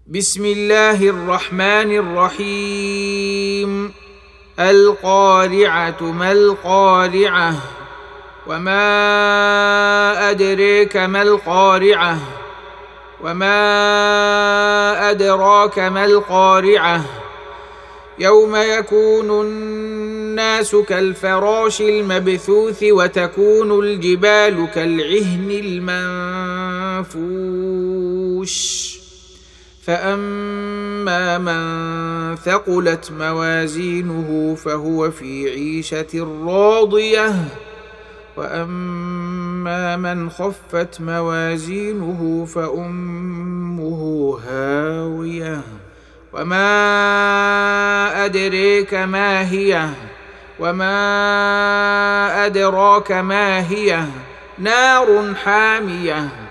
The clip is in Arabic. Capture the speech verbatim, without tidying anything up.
بسم الله الرحمن الرحيم. القارعة ما القارعة وما أدريك ما القارعة وما أدراك ما القارعة يوم يكون الناس كالفراش المبثوث وتكون الجبال كالعهن المنفوش فأما من ثقلت موازينه فهو في عيشة راضية وأما من خفت موازينه فأمه هاوية وما أدريك ما هي وما أدراك ما هي نار حامية